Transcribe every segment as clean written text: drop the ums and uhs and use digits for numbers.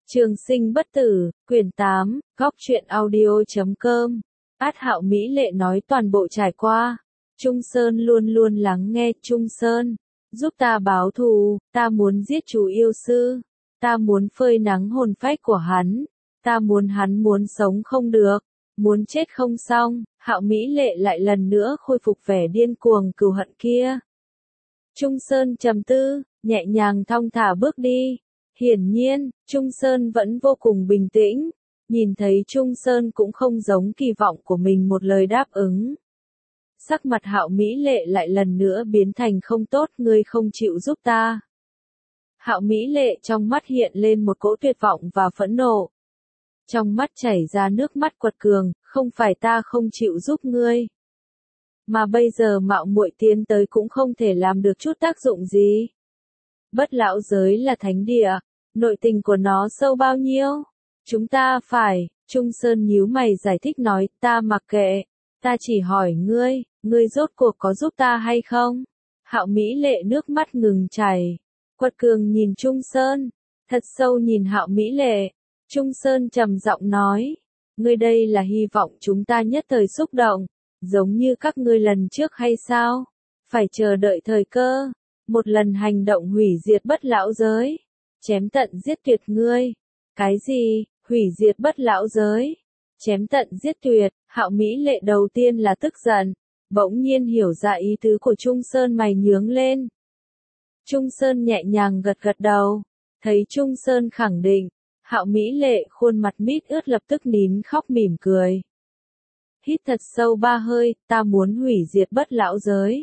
Trường sinh bất tử, quyển 8, góc truyện audio.com. Hạo Mỹ Lệ nói toàn bộ trải qua. Trung Sơn luôn luôn lắng nghe. Trung Sơn, giúp ta báo thù, ta muốn giết chú yêu sư. Ta muốn phơi nắng hồn phách của hắn. Ta muốn hắn muốn sống không được, muốn chết không xong. Hạo Mỹ Lệ lại lần nữa khôi phục vẻ điên cuồng cừu hận kia. Trung Sơn trầm tư, nhẹ nhàng thong thả bước đi. Hiển nhiên, Trung Sơn vẫn vô cùng bình tĩnh, nhìn thấy Trung Sơn cũng không giống kỳ vọng của mình một lời đáp ứng. Sắc mặt Hạo Mỹ Lệ lại lần nữa biến thành không tốt, ngươi không chịu giúp ta. Hạo Mỹ Lệ trong mắt hiện lên một cỗ tuyệt vọng và phẫn nộ. Trong mắt chảy ra nước mắt quật cường, không phải ta không chịu giúp ngươi. Mà bây giờ mạo muội tiến tới cũng không thể làm được chút tác dụng gì. Bất lão giới là thánh địa, nội tình của nó sâu bao nhiêu? Chúng ta phải, Trung Sơn nhíu mày giải thích nói, ta mặc kệ, ta chỉ hỏi ngươi rốt cuộc có giúp ta hay không? Hạo Mỹ Lệ nước mắt ngừng chảy, quật cường nhìn Trung Sơn, thật sâu nhìn Hạo Mỹ Lệ. Trung Sơn trầm giọng nói, ngươi đây là hy vọng chúng ta nhất thời xúc động, giống như các ngươi lần trước hay sao? Phải chờ đợi thời cơ, một lần hành động hủy diệt bất lão giới, chém tận giết tuyệt ngươi. Cái gì? Hủy diệt bất lão giới? Chém tận giết tuyệt? Hạo Mỹ Lệ đầu tiên là tức giận, bỗng nhiên hiểu ra ý tứ của Trung Sơn, mày nhướng lên. Trung Sơn nhẹ nhàng gật gật đầu, thấy Trung Sơn khẳng định, Hạo Mỹ Lệ khuôn mặt mít ướt lập tức nín khóc mỉm cười. Hít thật sâu 3 hơi, ta muốn hủy diệt bất lão giới.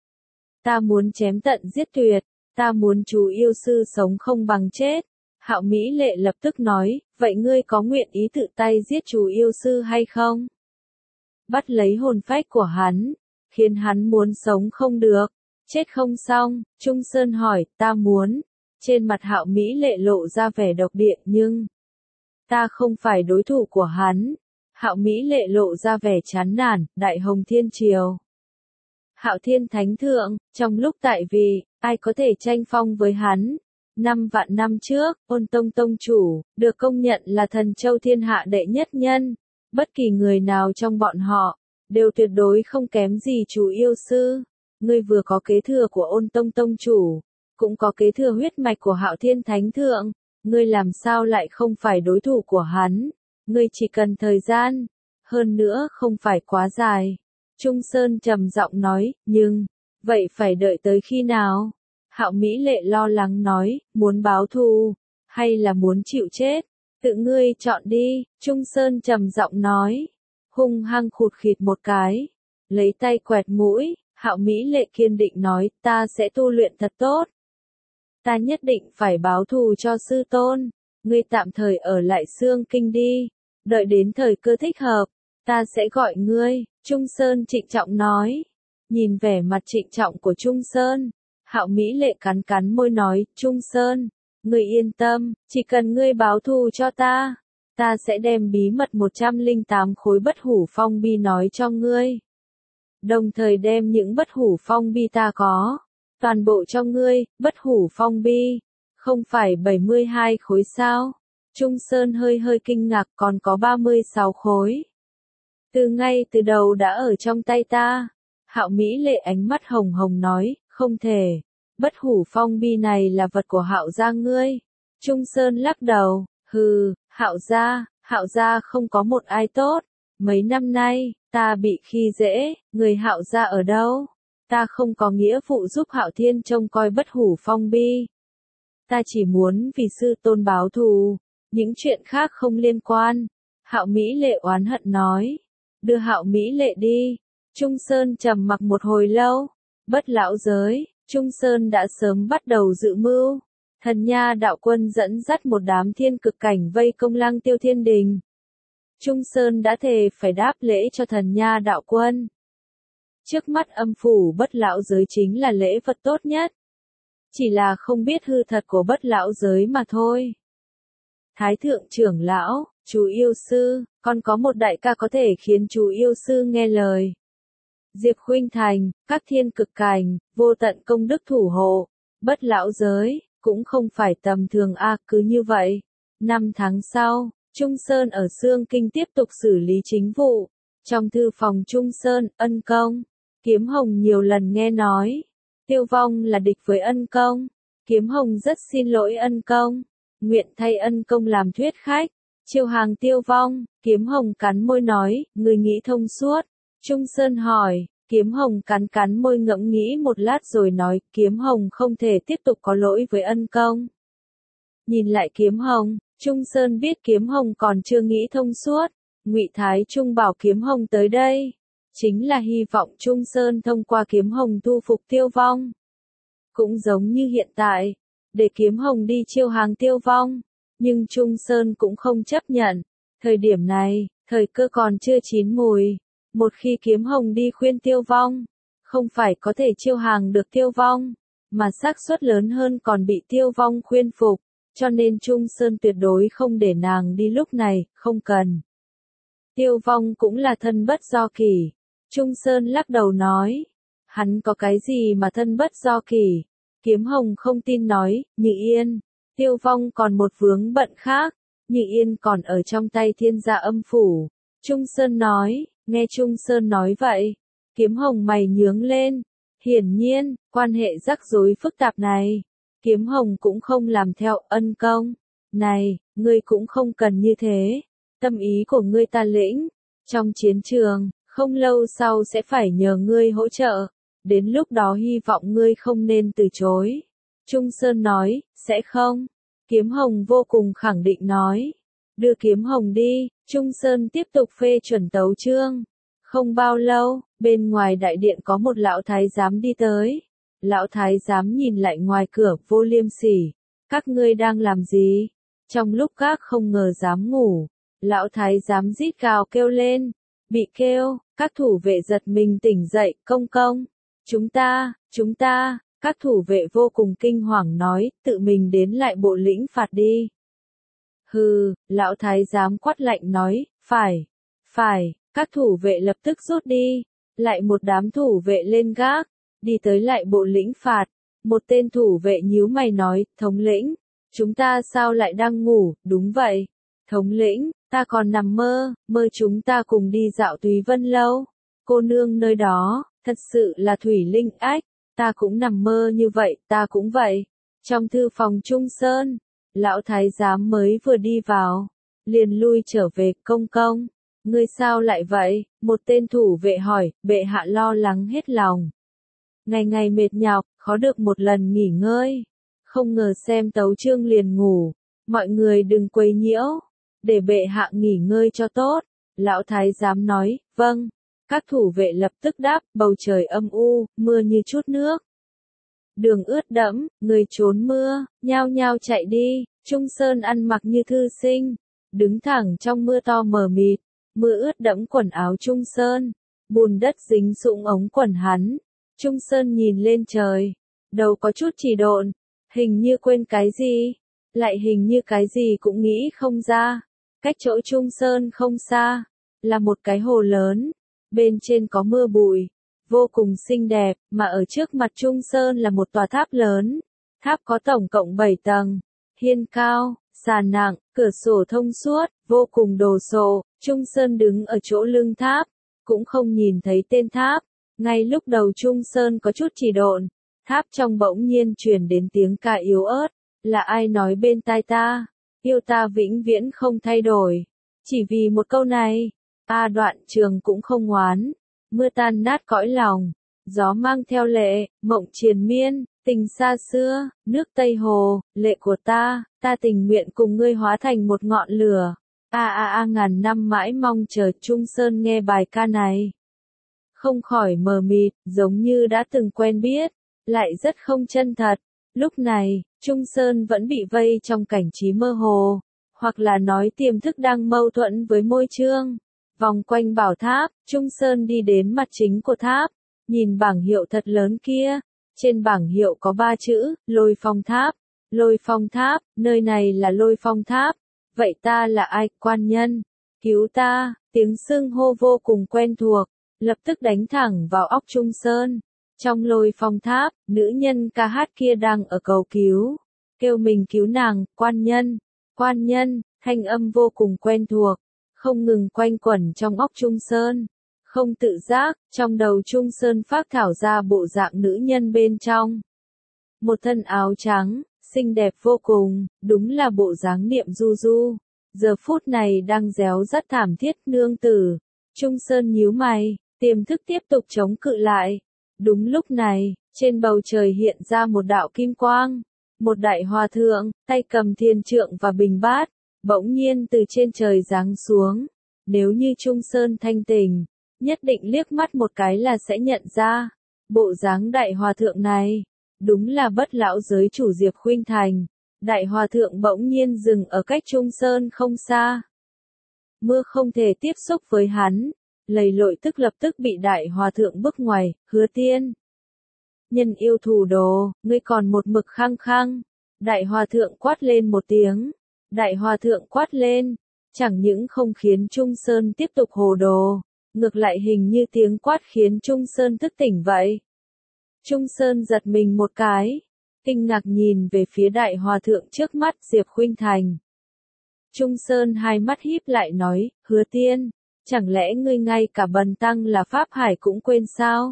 Ta muốn chém tận giết tuyệt, ta muốn chú yêu sư sống không bằng chết. Hạo Mỹ Lệ lập tức nói, vậy ngươi có nguyện ý tự tay giết chú yêu sư hay không? Bắt lấy hồn phách của hắn, khiến hắn muốn sống không được, chết không xong. Trung Sơn hỏi, ta muốn. Trên mặt Hạo Mỹ Lệ lộ ra vẻ độc địa, nhưng ta không phải đối thủ của hắn. Hạo Mỹ Lệ lộ ra vẻ chán nản, Đại Hồng Thiên Triều. Hạo Thiên Thánh Thượng, trong lúc tại vị, ai có thể tranh phong với hắn? 5 vạn năm trước, Ôn Tông Tông Chủ, được công nhận là thần châu thiên hạ đệ nhất nhân. Bất kỳ người nào trong bọn họ, đều tuyệt đối không kém gì chú yêu sư. Ngươi vừa có kế thừa của Ôn Tông Tông Chủ, cũng có kế thừa huyết mạch của Hạo Thiên Thánh Thượng. Ngươi làm sao lại không phải đối thủ của hắn? Ngươi chỉ cần thời gian, hơn nữa không phải quá dài. Trung Sơn trầm giọng nói, nhưng, vậy phải đợi tới khi nào? Hạo Mỹ Lệ lo lắng nói, muốn báo thù, hay là muốn chịu chết? Tự ngươi chọn đi. Trung Sơn trầm giọng nói, hung hăng khụt khịt một cái, lấy tay quẹt mũi. Hạo Mỹ Lệ kiên định nói, ta sẽ tu luyện thật tốt. Ta nhất định phải báo thù cho sư tôn. Ngươi tạm thời ở lại Xương Kinh đi, đợi đến thời cơ thích hợp, ta sẽ gọi ngươi. Trung Sơn trịnh trọng nói. Nhìn vẻ mặt trịnh trọng của Trung Sơn, Hạo Mỹ Lệ cắn cắn môi nói, Trung Sơn, ngươi yên tâm, chỉ cần ngươi báo thù cho ta, ta sẽ đem bí mật 108 khối bất hủ phong bi nói cho ngươi. Đồng thời đem những bất hủ phong bi ta có, toàn bộ cho ngươi. Bất hủ phong bi, không phải 72 khối sao? Trung Sơn hơi kinh ngạc, còn có 36 khối. Ngay từ đầu đã ở trong tay ta. Hạo Mỹ Lệ ánh mắt hồng hồng nói, không thể. Bất hủ phong bi này là vật của Hạo gia ngươi. Trung Sơn lắc đầu, hừ, Hạo gia không có một ai tốt. Mấy năm nay, ta bị khi dễ, người Hạo gia ở đâu? Ta không có nghĩa vụ giúp Hạo Thiên trông coi bất hủ phong bi. Ta chỉ muốn vì sư tôn báo thù, những chuyện khác không liên quan. Hạo Mỹ Lệ oán hận nói, đưa Hạo Mỹ Lệ đi. Trung Sơn trầm mặc một hồi lâu. Bất lão giới, Trung Sơn đã sớm bắt đầu dự mưu. Thần Nha đạo quân dẫn dắt một đám thiên cực cảnh vây công Lăng Tiêu Thiên Đình. Trung Sơn đã thề phải đáp lễ cho Thần Nha đạo quân. Trước mắt âm phủ bất lão giới chính là lễ vật tốt nhất. Chỉ là không biết hư thật của bất lão giới mà thôi. Thái thượng trưởng lão, chú yêu sư, còn có một đại ca có thể khiến chú yêu sư nghe lời. Diệp Khuynh Thành, các thiên cực cảnh, vô tận công đức thủ hộ, bất lão giới, cũng không phải tầm thường a. Cứ như vậy, 5 tháng sau, Trung Sơn ở Xương Kinh tiếp tục xử lý chính vụ. Trong thư phòng Trung Sơn, Ân Công, Kiếm Hồng nhiều lần nghe nói, Tiêu Vong là địch với Ân Công. Kiếm Hồng rất xin lỗi Ân Công, nguyện thay Ân Công làm thuyết khách, chiêu hàng Tiêu Vong. Kiếm Hồng cắn môi nói, người nghĩ thông suốt. Trung Sơn hỏi, Kiếm Hồng cắn cắn môi ngẫm nghĩ một lát rồi nói, Kiếm Hồng không thể tiếp tục có lỗi với Ân Công. Nhìn lại Kiếm Hồng, Trung Sơn biết Kiếm Hồng còn chưa nghĩ thông suốt. Ngụy Thái Trung bảo Kiếm Hồng tới đây, chính là hy vọng Trung Sơn thông qua Kiếm Hồng thu phục Tiêu Vong. Cũng giống như hiện tại, để Kiếm Hồng đi chiêu hàng Tiêu Vong, nhưng Trung Sơn cũng không chấp nhận. Thời điểm này, thời cơ còn chưa chín mùi. Một khi Kiếm Hồng đi khuyên Tiêu Vong, không phải có thể chiêu hàng được Tiêu Vong, mà xác suất lớn hơn còn bị Tiêu Vong khuyên phục, cho nên Trung Sơn tuyệt đối không để nàng đi lúc này, không cần. Tiêu Vong cũng là thân bất do kỷ. Trung Sơn lắc đầu nói, hắn có cái gì mà thân bất do kỷ? Kiếm Hồng không tin nói, Như Yên, Tiêu Vong còn một vướng bận khác, Như Yên còn ở trong tay Thiên Gia Âm Phủ. Trung Sơn nói, nghe Trung Sơn nói vậy, Kiếm Hồng mày nhướng lên. Hiển nhiên, quan hệ rắc rối phức tạp này, Kiếm Hồng cũng không làm theo. Ân Công, này, ngươi cũng không cần như thế, tâm ý của ngươi ta lĩnh, trong chiến trường, không lâu sau sẽ phải nhờ ngươi hỗ trợ, đến lúc đó hy vọng ngươi không nên từ chối. Trung Sơn nói, sẽ không. Kiếm Hồng vô cùng khẳng định nói, đưa Kiếm Hồng đi. Trung Sơn tiếp tục phê chuẩn tấu chương. Không bao lâu, bên ngoài đại điện có một lão thái giám đi tới. Lão thái giám nhìn lại ngoài cửa, vô liêm sỉ. Các ngươi đang làm gì? Trong lúc các không ngờ dám ngủ, lão thái giám rít gào kêu lên. Bị kêu, các thủ vệ giật mình tỉnh dậy, công công. Chúng ta, các thủ vệ vô cùng kinh hoàng nói, tự mình đến lại bộ lĩnh phạt đi. Hừ, lão thái giám quát lạnh nói, phải, các thủ vệ lập tức rút đi. Lại một đám thủ vệ lên gác, đi tới lại bộ lĩnh phạt. Một tên thủ vệ nhíu mày nói, thống lĩnh, chúng ta sao lại đang ngủ? Đúng vậy, thống lĩnh, ta còn nằm mơ chúng ta cùng đi dạo Túy Vân Lâu. Cô nương nơi đó, thật sự là thủy linh ách, ta cũng nằm mơ như vậy, ta cũng vậy. Trong thư phòng Trung Sơn, lão thái giám mới vừa đi vào, liền lui trở về. Công công, ngươi sao lại vậy? Một tên thủ vệ hỏi. Bệ hạ lo lắng hết lòng, ngày ngày mệt nhọc, khó được một lần nghỉ ngơi, không ngờ xem tấu chương liền ngủ. Mọi người đừng quấy nhiễu, để bệ hạ nghỉ ngơi cho tốt. Lão thái giám nói, vâng. Các thủ vệ lập tức đáp. Bầu trời âm u, mưa như chút nước, đường ướt đẫm, người trốn mưa, nhao nhao chạy đi. Trung Sơn ăn mặc như thư sinh, đứng thẳng trong mưa to mờ mịt, mưa ướt đẫm quần áo Trung Sơn, bùn đất dính sũng ống quần hắn. Trung Sơn nhìn lên trời, đầu có chút chỉ độn, hình như quên cái gì, lại hình như cái gì cũng nghĩ không ra. Cách chỗ Trung Sơn không xa, là một cái hồ lớn, bên trên có mưa bụi, vô cùng xinh đẹp, mà ở trước mặt Trung Sơn là một tòa tháp lớn. Tháp có tổng cộng 7 tầng, hiên cao, sàn nặng, cửa sổ thông suốt, vô cùng đồ sộ. Trung Sơn đứng ở chỗ lưng tháp, cũng không nhìn thấy tên tháp. Ngay lúc đầu Trung Sơn có chút chỉ độn, tháp trong bỗng nhiên truyền đến tiếng ca yếu ớt. Là ai nói bên tai ta? Yêu ta vĩnh viễn không thay đổi. Chỉ vì một câu này, Đoạn Trường cũng không ngoán. Mưa tan nát cõi lòng, gió mang theo lệ, mộng triền miên, tình xa xưa, nước Tây Hồ, lệ của ta tình nguyện cùng ngươi hóa thành một ngọn lửa. Ngàn năm mãi mong chờ. Trung Sơn nghe bài ca này, không khỏi mờ mịt, giống như đã từng quen biết, lại rất không chân thật. Lúc này, Trung Sơn vẫn bị vây trong cảnh trí mơ hồ, hoặc là nói tiềm thức đang mâu thuẫn với môi chương. Vòng quanh bảo tháp, Trung Sơn đi đến mặt chính của tháp, nhìn bảng hiệu thật lớn kia. Trên bảng hiệu có 3 chữ, Lôi Phong Tháp. Lôi Phong Tháp, nơi này là Lôi Phong Tháp. Vậy ta là ai? Quan nhân, cứu ta. Tiếng xưng hô vô cùng quen thuộc, lập tức đánh thẳng vào óc Trung Sơn. Trong Lôi Phong Tháp, nữ nhân ca hát kia đang ở cầu cứu, kêu mình cứu nàng. Quan nhân, Quan nhân, thanh âm vô cùng quen thuộc, không ngừng quanh quẩn trong óc Trung Sơn. Không tự giác, trong đầu Trung Sơn phác thảo ra bộ dạng nữ nhân bên trong. Một thân áo trắng, xinh đẹp vô cùng, đúng là bộ dáng Niệm Du Du. Giờ phút này đang réo rắt thảm thiết nương tử. Trung Sơn nhíu mày, tiềm thức tiếp tục chống cự lại. Đúng lúc này, trên bầu trời hiện ra một đạo kim quang. Một đại hòa thượng, tay cầm thiên trượng và bình bát, bỗng nhiên từ trên trời giáng xuống. Nếu như Trung Sơn thanh tỉnh, nhất định liếc mắt một cái là sẽ nhận ra. Bộ dáng đại hòa thượng này, đúng là Bất lão giới chủ Diệp Khuynh Thành. Đại hòa thượng bỗng nhiên dừng ở cách Trung Sơn không xa. Mưa không thể tiếp xúc với hắn, lầy lội tức lập tức bị đại hòa thượng bức ngoài. Hứa Tiên, nhân yêu thủ đồ, ngươi còn một mực khăng khăng. Đại hòa thượng quát lên một tiếng. Đại hòa thượng quát lên, chẳng những không khiến Trung Sơn tiếp tục hồ đồ, ngược lại hình như tiếng quát khiến Trung Sơn thức tỉnh vậy. Trung Sơn giật mình một cái, kinh ngạc nhìn về phía đại hòa thượng trước mắt Diệp Khuynh Thành. Trung Sơn hai mắt híp lại nói, Hứa Tiên, chẳng lẽ ngươi ngay cả bần tăng là Pháp Hải cũng quên sao?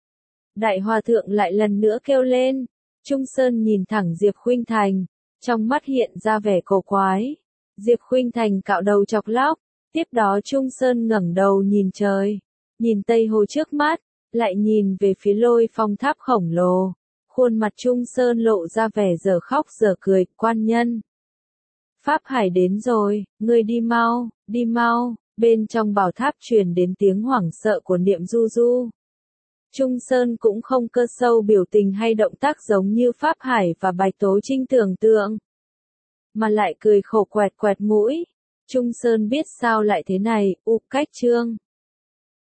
Đại hòa thượng lại lần nữa kêu lên. Trung Sơn nhìn thẳng Diệp Khuynh Thành, trong mắt hiện ra vẻ cổ quái. Diệp Khuynh Thành cạo đầu chọc lóc, tiếp đó Trung Sơn ngẩng đầu nhìn trời, nhìn Tây Hồ trước mắt, lại nhìn về phía Lôi Phong tháp khổng lồ. Khuôn mặt Trung Sơn lộ ra vẻ dở khóc dở cười. Quan nhân, Pháp Hải đến rồi, ngươi đi mau, đi mau. Bên trong bảo tháp truyền đến tiếng hoảng sợ của Niệm Du Du. Trung Sơn cũng không cơ sâu biểu tình hay động tác giống như Pháp Hải và Bạch Tố Trinh tưởng tượng, mà lại cười khổ quẹt quẹt mũi. Trung Sơn biết sao lại thế này, cách chương